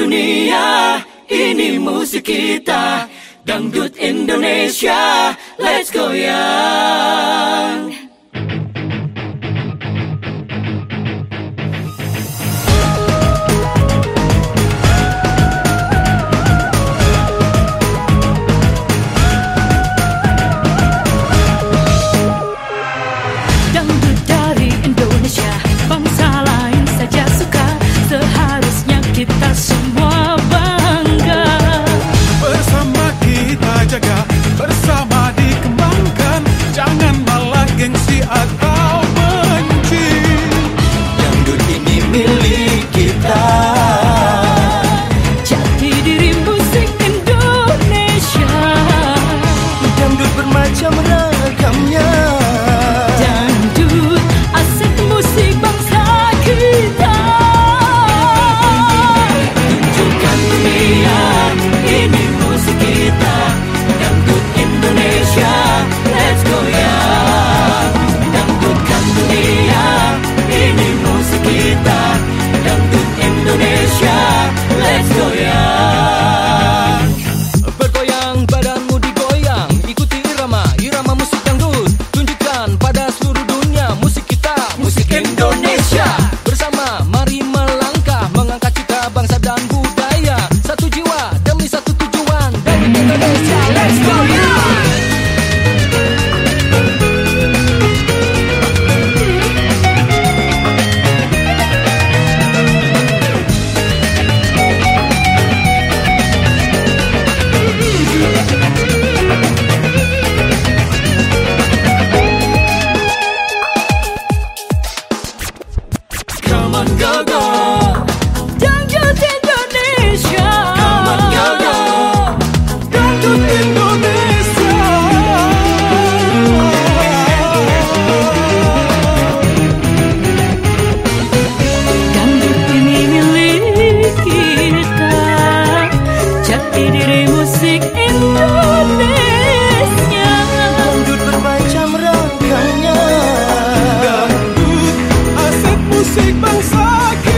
dunia, ini musik kita, dangdut Indonesia, let's goyang. Dangdut dari Indonesia, bangsa lain saja suka, seharusnya kita semua bangga. Bersama kita jaga, bersama dikembangkan, jangan malah gengsi atau benci. Dangdut ini milik kita, Jati diri musik Indonesia. dangdut bermacam ragamnya, Dangdut aset musik bangsa kita. tunjukkan dunia, ini musik kita, dangdut Indonesia, let's goyang. Dangdutkan dunia, ini musik kita, dangdut Indonesia, let's goyang. Bergoyang badanmu digoyang, ikuti irama musik dangdut. Tunjukkan pada seluruh dunia musik kita, musik Indonesia. Bersama mari melangkah, mengangkat cita bangsa dan budaya. Satu jiwa demi satu tujuan, dangdut Indonesia, let's go ya. Come on, go, go. Dangdut Indonesia. Come on, go, go. Dangdut Indonesia. Dangdut ini milik kita, jati diri musik Indonesia. Dangdut bermacam ragamnya, Dangdut aset musik bangsa kita.